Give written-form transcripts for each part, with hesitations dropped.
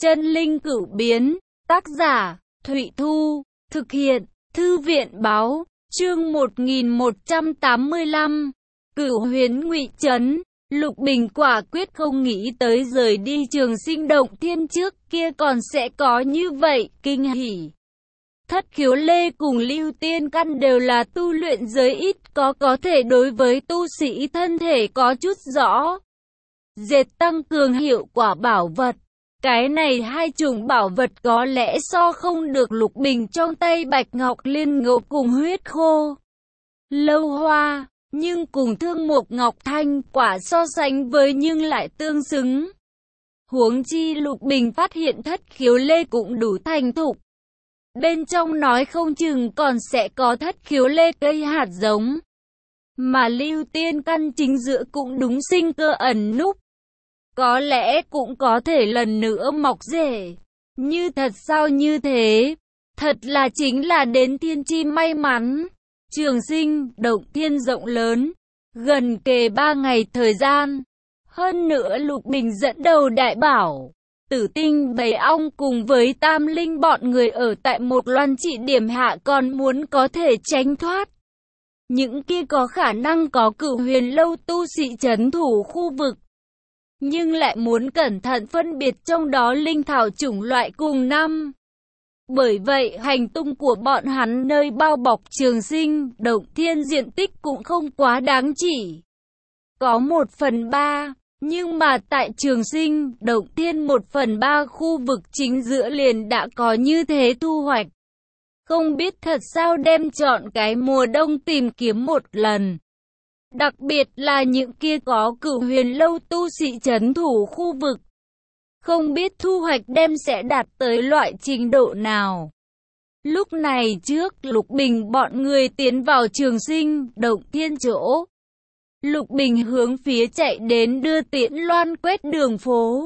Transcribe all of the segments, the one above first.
Chân linh cửu biến, tác giả, Thụy Thu, thực hiện, Thư viện báo, chương 1185, Cửu Huyễn Ngụy Trấn. Lục Bình quả quyết không nghĩ tới rời đi Trường Sinh Động Thiên trước kia còn sẽ có như vậy, kinh hỉ. Thất khiếu lê cùng lưu tiên căn đều là tu luyện giới ít có thể đối với tu sĩ thân thể có chút rõ. Dệt tăng cường hiệu quả bảo vật. Cái này hai chủng bảo vật có lẽ so không được Lục Bình trong tay Bạch Ngọc Liên Ngộ cùng huyết khô lâu hoa, nhưng cùng Thương Mục Ngọc Thanh quả so sánh với nhưng lại tương xứng. Huống chi Lục Bình phát hiện thất khiếu lê cũng đủ thành thục. Bên trong nói không chừng còn sẽ có thất khiếu lê cây hạt giống. Mà lưu tiên căn chính giữa cũng đúng sinh cơ ẩn núp. Có lẽ cũng có thể lần nữa mọc rễ. Như thật sao như thế? Thật là chính là đến thiên chi may mắn. Trường Sinh Động Thiên rộng lớn, gần kề 3 ngày thời gian. Hơn nữa Lục Bình dẫn đầu đại bảo, Tử Tinh Bầy Ong cùng với Tam Linh bọn người ở tại một loan trị điểm hạ còn muốn có thể tránh thoát. Những kia có khả năng có Cửu Huyền lâu tu sĩ trấn thủ khu vực. Nhưng lại muốn cẩn thận phân biệt trong đó linh thảo chủng loại cùng năm. Bởi vậy hành tung của bọn hắn nơi bao bọc Trường Sinh Động Thiên diện tích cũng không quá đáng chỉ. Có 1/3, nhưng mà tại Trường Sinh Động Thiên 1/3 khu vực chính giữa liền đã có như thế thu hoạch. Không biết thật sao đem chọn cái mùa đông tìm kiếm một lần. Đặc biệt là những kia có Cửu Huyền lâu tu sĩ trấn thủ khu vực. Không biết thu hoạch đem sẽ đạt tới loại trình độ nào. Lúc này trước Lục Bình bọn người tiến vào Trường Sinh Động Thiên chỗ. Lục Bình hướng phía chạy đến đưa Tiễn Loan quét đường phố.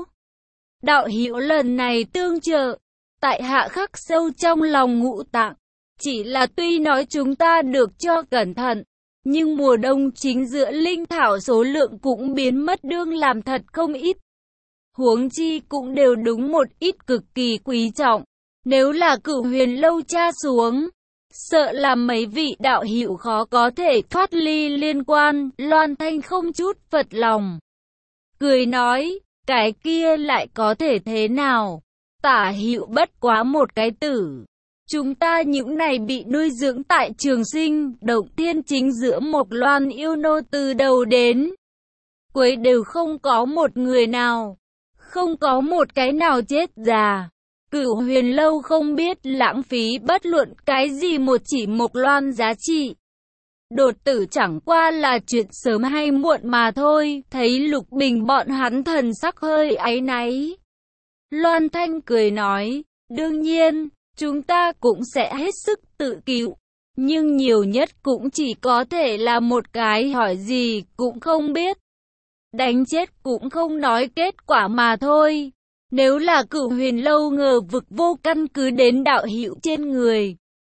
Đạo hữu lần này tương trợ, tại hạ khắc sâu trong lòng ngũ tạng. Chỉ là tuy nói chúng ta được cho cẩn thận, nhưng mùa đông chính giữa linh thảo số lượng cũng biến mất đương làm thật không ít. Huống chi cũng đều đúng một ít cực kỳ quý trọng. Nếu là Cửu Huyền lâu tra xuống, sợ là mấy vị đạo hữu khó có thể thoát ly liên quan. Loan Thanh không chút phật lòng, cười nói, cái kia lại có thể thế nào? Tả hữu bất quá một cái tử. Chúng ta những này bị nuôi dưỡng tại Trường Sinh Động Thiên chính giữa một loan yêu nô từ đầu đến cuối đều không có một người nào, không có một cái nào chết già. Cửu Huyền lâu không biết lãng phí bất luận cái gì một loan giá trị. Đột tử chẳng qua là chuyện sớm hay muộn mà thôi. Thấy Lục Bình bọn hắn thần sắc hơi áy náy, Loan Thanh cười nói, đương nhiên, chúng ta cũng sẽ hết sức tự cứu. Nhưng nhiều nhất cũng chỉ có thể là một cái hỏi gì cũng không biết. Đánh chết cũng không nói kết quả mà thôi. Nếu là Cửu Huyền lâu ngờ vực vô căn cứ đến đạo hữu trên người,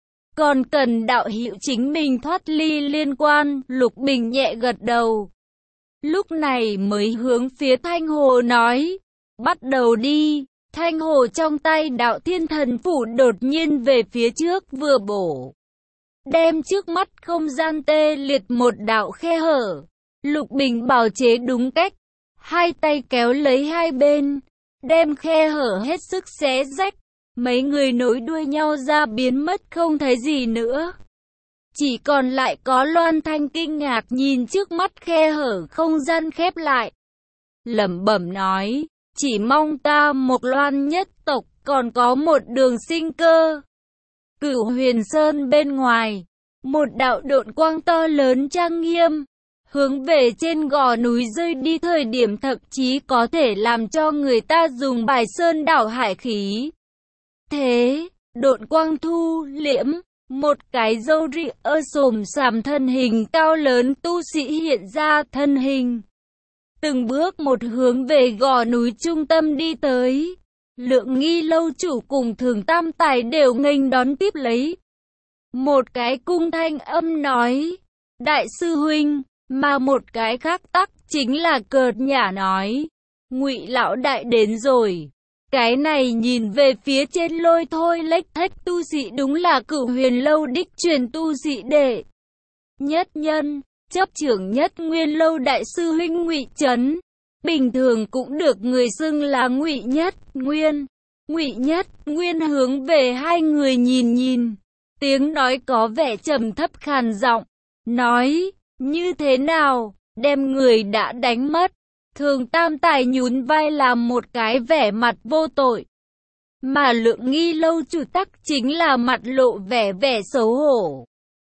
còn cần đạo hữu chính mình thoát ly liên quan. Lục Bình nhẹ gật đầu. Lúc này mới hướng phía Thanh Hồ nói, bắt đầu đi. Thanh Hồ trong tay Đạo Thiên Thần Phủ đột nhiên về phía trước vừa bổ, đem trước mắt không gian tê liệt một đạo khe hở. Lục Bình bào chế đúng cách, hai tay kéo lấy hai bên, đem khe hở hết sức xé rách. Mấy người nối đuôi nhau ra biến mất không thấy gì nữa. Chỉ còn lại có Loan Thanh kinh ngạc nhìn trước mắt khe hở không gian khép lại, lẩm bẩm nói, chỉ mong ta Mộc Loan nhất tộc còn có một đường sinh cơ. Cửu Huyền Sơn bên ngoài, một đạo độn quang to lớn trang nghiêm, hướng về trên gò núi rơi đi, thời điểm thậm chí có thể làm cho người ta dùng bài sơn đảo hải khí. Thế, độn quang thu liễm, một cái râu ria xồm xoàm thân hình cao lớn tu sĩ hiện ra thân hình. Từng bước một hướng về gò núi trung tâm đi tới. Lượng Nghi lâu chủ cùng Thường Tam Tài đều nghênh đón tiếp lấy. Một cái cung thanh âm nói, đại sư huynh, mà một cái khác tắc chính là cợt nhả nói, Ngụy lão đại đến rồi. Cái này nhìn về phía trên lôi thôi lếch thếch tu sĩ đúng là Cửu Huyền Lâu đích truyền tu sĩ đệ nhất nhân, chấp trưởng Nhất Nguyên Lâu đại sư huynh Ngụy Chấn, bình thường cũng được người xưng là Ngụy Nhất Nguyên. Ngụy Nhất Nguyên hướng về hai người nhìn nhìn, tiếng nói có vẻ trầm thấp khàn giọng, nói: như thế nào, đem người đã đánh mất. Thường Tam Tài nhún vai làm một cái vẻ mặt vô tội, mà Lượng Nghi Lâu chủ tắc chính là mặt lộ vẻ xấu hổ,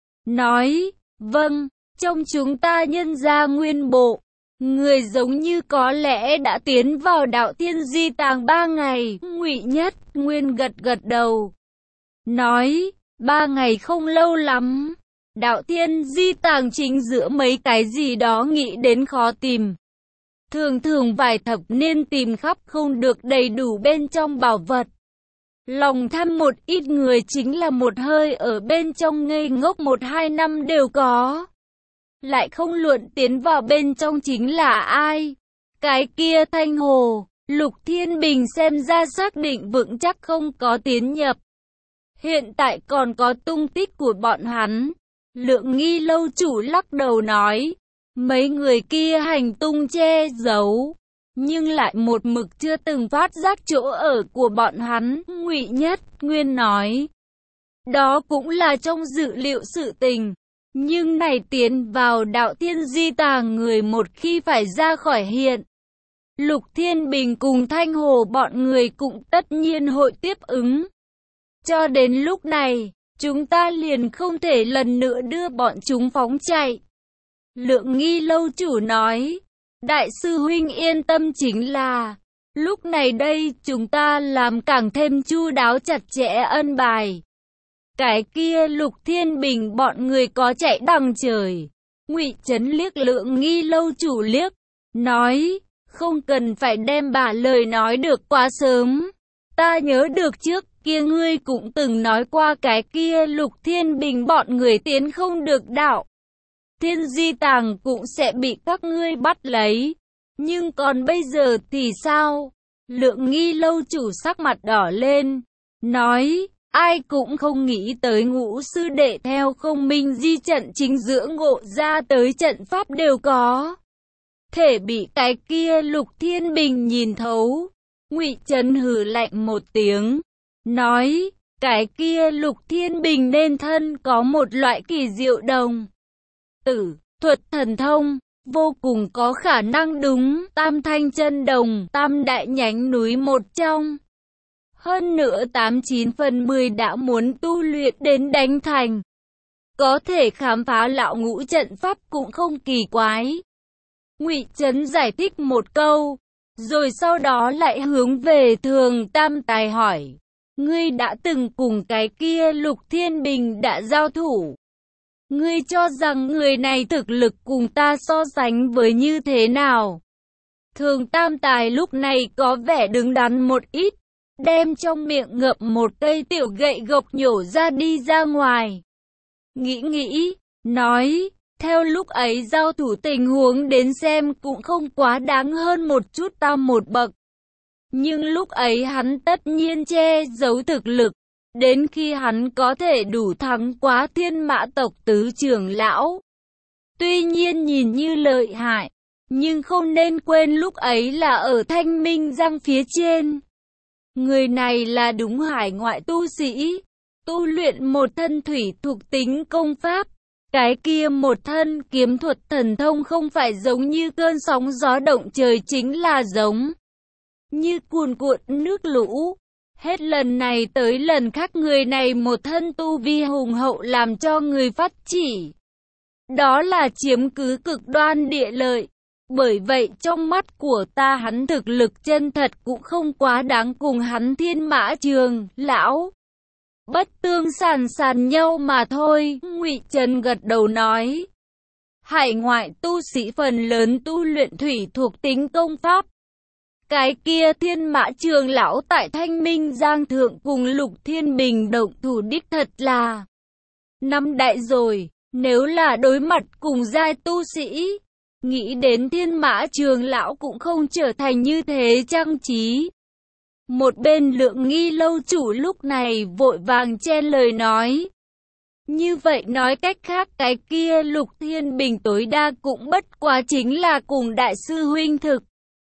nói: vâng, trong chúng ta nhân gia nguyên bộ, người giống như có lẽ đã tiến vào Đạo Thiên Di Tàng 3 ngày. Ngụy Nhất Nguyên gật gật đầu, nói: 3 ngày không lâu lắm. Đạo Thiên Di Tàng chính giữa mấy cái gì đó nghĩ đến khó tìm. Thường thường vài thập niên tìm khắp không được đầy đủ bên trong bảo vật. Lòng tham một ít người chính là một hơi ở bên trong ngây ngốc 1-2 năm đều có. Lại không luận tiến vào bên trong chính là ai. Cái kia Thanh Hồ, Lục Thiên Bình xem ra xác định vững chắc không có tiến nhập. Hiện tại còn có tung tích của bọn hắn. Lượng Nghi Lâu chủ lắc đầu nói: mấy người kia hành tung che giấu, nhưng lại một mực chưa từng phát giác chỗ ở của bọn hắn. Ngụy Nhất Nguyên nói: đó cũng là trong dự liệu sự tình, nhưng này tiến vào Đạo Thiên Di Tàng người một khi phải ra khỏi hiện, Lục Thiên Bình cùng Thanh Hồ bọn người cũng tất nhiên hội tiếp ứng. Cho đến lúc này, chúng ta liền không thể lần nữa đưa bọn chúng phóng chạy. Lượng Nghi Lâu chủ nói: đại sư huynh yên tâm, chính là lúc này đây chúng ta làm càng thêm chu đáo chặt chẽ ân bài. Cái kia Lục Thiên Bình bọn người có chạy đằng trời. Ngụy Chấn liếc Lượng Nghi Lâu chủ liếc, nói: không cần phải đem bà lời nói được quá sớm. Ta nhớ được trước kia ngươi cũng từng nói qua cái kia Lục Thiên Bình bọn người tiến không được Đạo Thiên Di Tàng cũng sẽ bị các ngươi bắt lấy. Nhưng còn bây giờ thì sao? Lượng Nghi Lâu chủ sắc mặt đỏ lên, nói: ai cũng không nghĩ tới Ngũ sư đệ theo Không Minh Di trận chính giữa ngộ ra tới trận pháp đều có thể bị cái kia Lục Thiên Bình nhìn thấu. Ngụy Trấn hừ lạnh một tiếng, nói: cái kia Lục Thiên Bình nên thân có một loại kỳ diệu đồng tử thuật thần thông, vô cùng có khả năng đúng Tam Thanh Chân Đồng, Tam đại nhánh núi một trong. Hơn nữa 89 phần 10 đã muốn tu luyện đến đánh thành. Có thể khám phá lão ngũ trận pháp cũng không kỳ quái. Ngụy Trấn giải thích một câu, rồi sau đó lại hướng về Thường Tam Tài hỏi: ngươi đã từng cùng cái kia Lục Thiên Bình đã giao thủ. Ngươi cho rằng người này thực lực cùng ta so sánh với như thế nào? Thường Tam Tài lúc này có vẻ đứng đắn một ít, đem trong miệng ngậm một cây tiểu gậy gộc nhổ ra đi ra ngoài. Nghĩ, nói: theo lúc ấy giao thủ tình huống đến xem cũng không quá đáng hơn một chút ta một bậc. Nhưng lúc ấy hắn tất nhiên che giấu thực lực. Đến khi hắn có thể đủ thắng quá Thiên Mã tộc tứ trưởng lão. Tuy nhiên nhìn như lợi hại, nhưng không nên quên lúc ấy là ở Thanh Minh Giang phía trên. Người này là đúng hải ngoại tu sĩ, tu luyện một thân thủy thuộc tính công pháp. Cái kia một thân kiếm thuật thần thông không phải giống như cơn sóng gió động trời, chính là giống như cuồn cuộn nước lũ. Hết lần này tới lần khác người này một thân tu vi hùng hậu làm cho người phát chỉ. Đó là chiếm cứ cực đoan địa lợi. Bởi vậy trong mắt của ta hắn thực lực chân thật cũng không quá đáng cùng hắn Thiên Mã Trường lão bất tương sàn nhau mà thôi. Ngụy Trần gật đầu nói: hải ngoại tu sĩ phần lớn tu luyện thủy thuộc tính công pháp. Cái kia Thiên Mã Trường lão tại Thanh Minh Giang thượng cùng Lục Thiên Bình động thủ đích thật là năm đại rồi. Nếu là đối mặt cùng giai tu sĩ, nghĩ đến Thiên Mã Trường lão cũng không trở thành như thế trang trí. Một bên Lượng Nghi lâu chủ lúc này vội vàng chen lời nói. Như vậy nói cách khác cái kia Lục Thiên Bình tối đa cũng bất quá chính là cùng đại sư huynh thực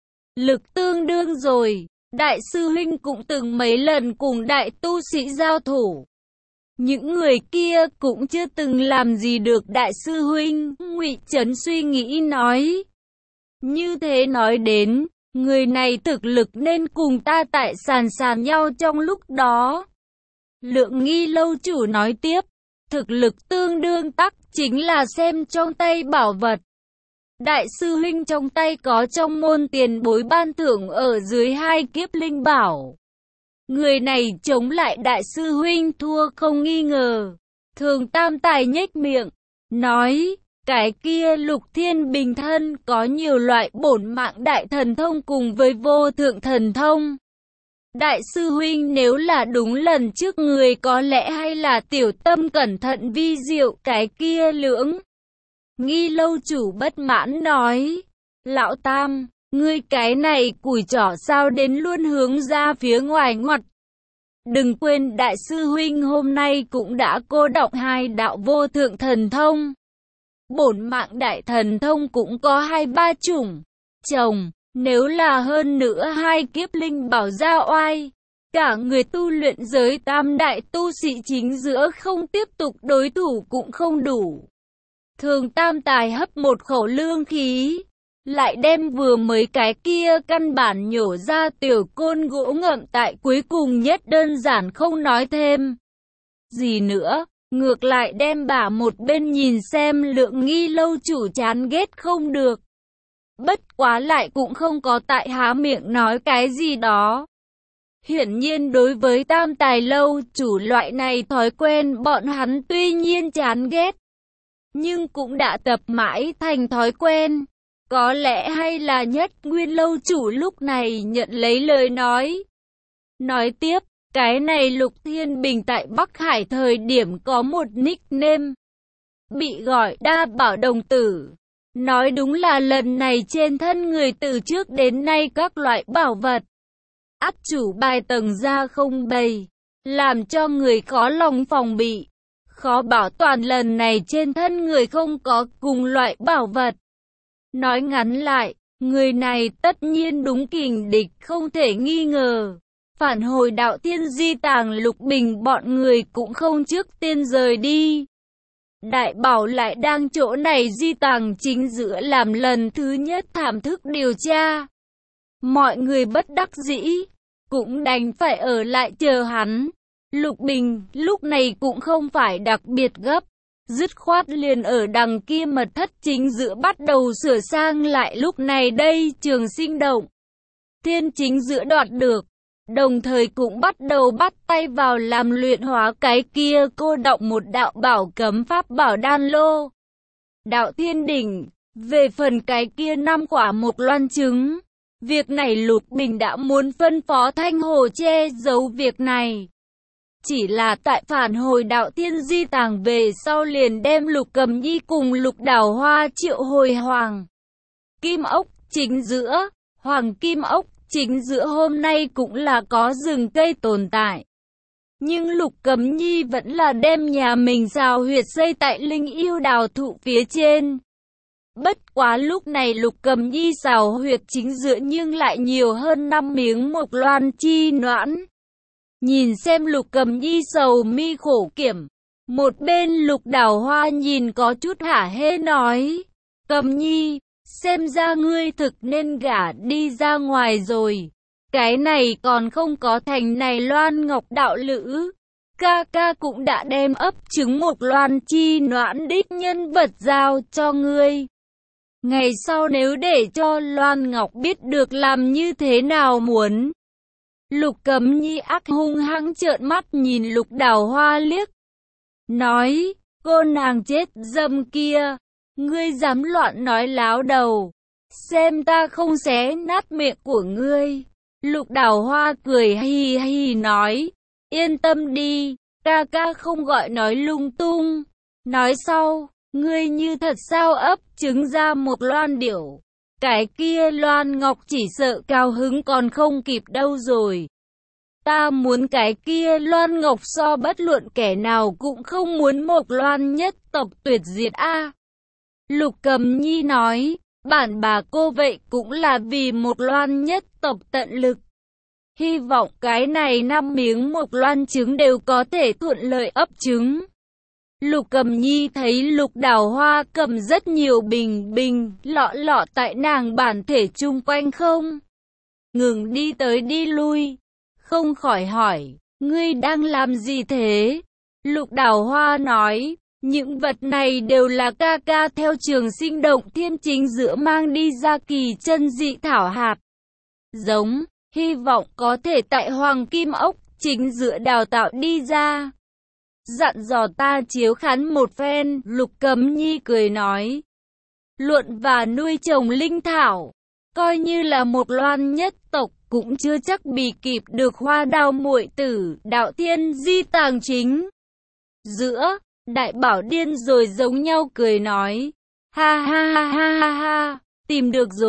lực tương đương rồi. Đại sư huynh cũng từng mấy lần cùng đại tu sĩ giao thủ. Những người kia cũng chưa từng làm gì được đại sư huynh. Ngụy Chấn suy nghĩ nói. Như thế nói đến, người này thực lực nên cùng ta tại sàn nhau trong lúc đó. Lượng Nghi lâu chủ nói tiếp. Thực lực tương đương tắc chính là xem trong tay bảo vật. Đại sư huynh trong tay có trong môn tiền bối ban thưởng ở dưới 2 kiếp linh bảo. Người này chống lại đại sư huynh thua không nghi ngờ. Thường Tam Tài nhếch miệng, nói, cái kia Lục Thiên Bình thân có nhiều loại bổn mạng đại thần thông cùng với vô thượng thần thông. Đại sư huynh nếu là đúng lần trước người có lẽ hay là tiểu tâm cẩn thận vi diệu cái kia Lưỡng Nghi lâu chủ bất mãn nói. Lão Tam, ngươi cái này củi trỏ sao đến luôn hướng ra phía ngoài ngoặt. Đừng quên đại sư huynh hôm nay cũng đã cô đọng 2 đạo vô thượng thần thông. Bổn mạng đại thần thông cũng có 2-3 chủng. Chồng, nếu là hơn nữa 2 kiếp linh bảo ra oai, cả người tu luyện giới tam đại tu sĩ chính giữa không tiếp tục đối thủ cũng không đủ. Thường Tam Tài hấp một khẩu lương khí, lại đem vừa mới cái kia căn bản nhổ ra tiểu côn gỗ ngậm tại cuối cùng nhất đơn giản không nói thêm gì nữa, ngược lại đem bả một bên nhìn xem Lượng Nghi lâu chủ chán ghét không được. Bất quá lại cũng không có tại há miệng nói cái gì đó. Hiển nhiên đối với Tam Tài lâu chủ loại này thói quen bọn hắn tuy nhiên chán ghét, nhưng cũng đã tập mãi thành thói quen. Có lẽ hay là Nhất Nguyên lâu chủ lúc này nhận lấy lời nói. Nói tiếp, cái này Lục Thiên Bình tại Bắc Hải thời điểm có một nickname, bị gọi Đa Bảo Đồng Tử. Nói đúng là lần này trên thân người từ trước đến nay các loại bảo vật, át chủ bài tầng ra không bày, làm cho người khó lòng phòng bị. Khó bảo toàn lần này trên thân người không có cùng loại bảo vật. Nói ngắn lại, người này tất nhiên đúng kình địch không thể nghi ngờ. Phản hồi đạo thiên di tàng Lục Bình bọn người cũng không trước tiên rời đi. Đại bảo lại đang chỗ này di tàng chính giữa làm lần thứ nhất thảm thức điều tra. Mọi người bất đắc dĩ, cũng đành phải ở lại chờ hắn. Lục Bình lúc này cũng không phải đặc biệt gấp, dứt khoát liền ở đằng kia mật thất chính giữa bắt đầu sửa sang lại lúc này đây Trường Sinh Động Thiên chính giữa đoạt được, đồng thời cũng bắt đầu bắt tay vào làm luyện hóa cái kia cô đọng một đạo bảo cấm pháp bảo đan lô. Đạo Thiên Đỉnh, về phần cái kia 5 quả mộc loan trứng, việc này Lục Bình đã muốn phân phó Thanh Hồ che giấu việc này. Chỉ là tại phản hồi đạo thiên di tàng về sau liền đem Lục Cầm Nhi cùng Lục Đào Hoa triệu hồi Hoàng Kim Ốc chính giữa. Hoàng Kim Ốc chính giữa hôm nay cũng là có rừng cây tồn tại. Nhưng Lục Cầm Nhi vẫn là đem nhà mình rào huyệt xây tại linh yêu đào thụ phía trên. Bất quá lúc này Lục Cầm Nhi rào huyệt chính giữa nhưng lại nhiều hơn 5 miếng mộc loan chi noãn. Nhìn xem Lục Cầm Nhi sầu mi khổ kiểm, một bên Lục Đào Hoa nhìn có chút hả hê nói, Cầm Nhi, xem ra ngươi thực nên gả đi ra ngoài rồi, cái này còn không có thành này Loan Ngọc đạo lữ, ca ca cũng đã đem ấp trứng mộc loan chi noãn đích nhân vật giao cho ngươi. Ngày sau nếu để cho Loan Ngọc biết được làm như thế nào muốn. Lục Cầm Nhi ác hung hăng trợn mắt nhìn Lục Đào Hoa liếc, nói, cô nàng chết dâm kia, ngươi dám loạn nói láo đầu, xem ta không xé nát miệng của ngươi. Lục Đào Hoa cười hi hi nói, yên tâm đi, ca ca không gọi nói lung tung. Nói sau, ngươi như thật sao ấp trứng ra một loan điểu, cái kia Loan Ngọc chỉ sợ cao hứng còn không kịp đâu rồi. Ta muốn cái kia Loan Ngọc so bất luận kẻ nào cũng không muốn Mộc Loan nhất tộc tuyệt diệt a. Lục Cầm Nhi nói, bản bà cô vậy cũng là vì Mộc Loan nhất tộc tận lực. Hy vọng cái này 5 miếng Mộc Loan trứng đều có thể thuận lợi ấp trứng. Lục Cầm Nhi thấy Lục Đào Hoa cầm rất nhiều bình lọ tại nàng bản thể chung quanh không ngừng đi tới đi lui, không khỏi hỏi, ngươi đang làm gì thế? Lục Đào Hoa nói, những vật này đều là ca ca theo Trường Sinh Động Thiên chính giữa mang đi ra kỳ chân dị thảo hạt giống, hy vọng có thể tại Hoàng Kim Ốc chính giữa đào tạo đi ra. Dặn dò ta chiếu khán một phen, Lục Cẩm Nhi cười nói. Luận và nuôi trồng linh thảo, coi như là Mộc Loan nhất tộc cũng chưa chắc bì kịp được Hoa Đào muội tử, Đạo Thiên di tàng chính giữa. Đại Bảo điên rồi giống nhau cười nói. Ha ha ha ha ha ha, tìm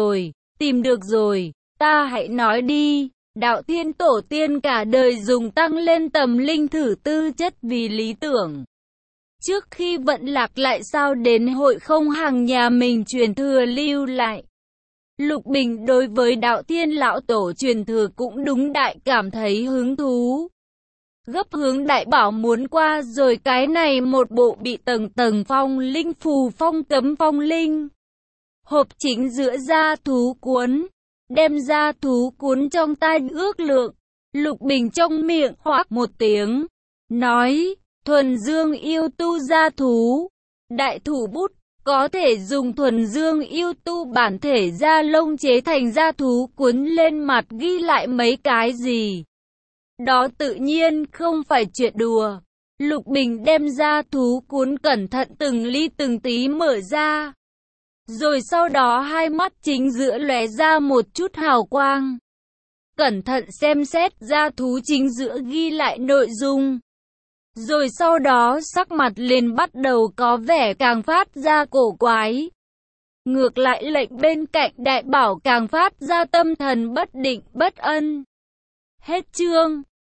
được rồi, ta hãy nói đi. Đạo Thiên tổ tiên cả đời dùng tăng lên tầm linh thử tư chất vì lý tưởng. Trước khi vận lạc lại sao đến hội không hàng nhà mình truyền thừa lưu lại. Lục Bình đối với Đạo Thiên lão tổ truyền thừa cũng đúng đại cảm thấy hứng thú. Gấp hướng Đại Bảo muốn qua rồi cái này một bộ bị tầng phong linh phù phong cấm phong linh. Hộp chính giữa da thú cuốn. Đem ra thú cuốn trong tay ước lượng. Lục Bình trong miệng hoác một tiếng. Nói, thuần dương yêu tu gia thú. Đại thủ bút, có thể dùng thuần dương yêu tu bản thể da lông chế thành da thú cuốn lên mặt ghi lại mấy cái gì. Đó tự nhiên không phải chuyện đùa. Lục Bình đem ra thú cuốn cẩn thận từng ly từng tí mở ra. Rồi sau đó hai mắt chính giữa lóe ra một chút hào quang. Cẩn thận xem xét ra thú chính giữa ghi lại nội dung. Rồi sau đó sắc mặt liền bắt đầu có vẻ càng phát ra cổ quái. Ngược lại lệnh bên cạnh Đại Bảo càng phát ra tâm thần bất định bất ân. Hết chương.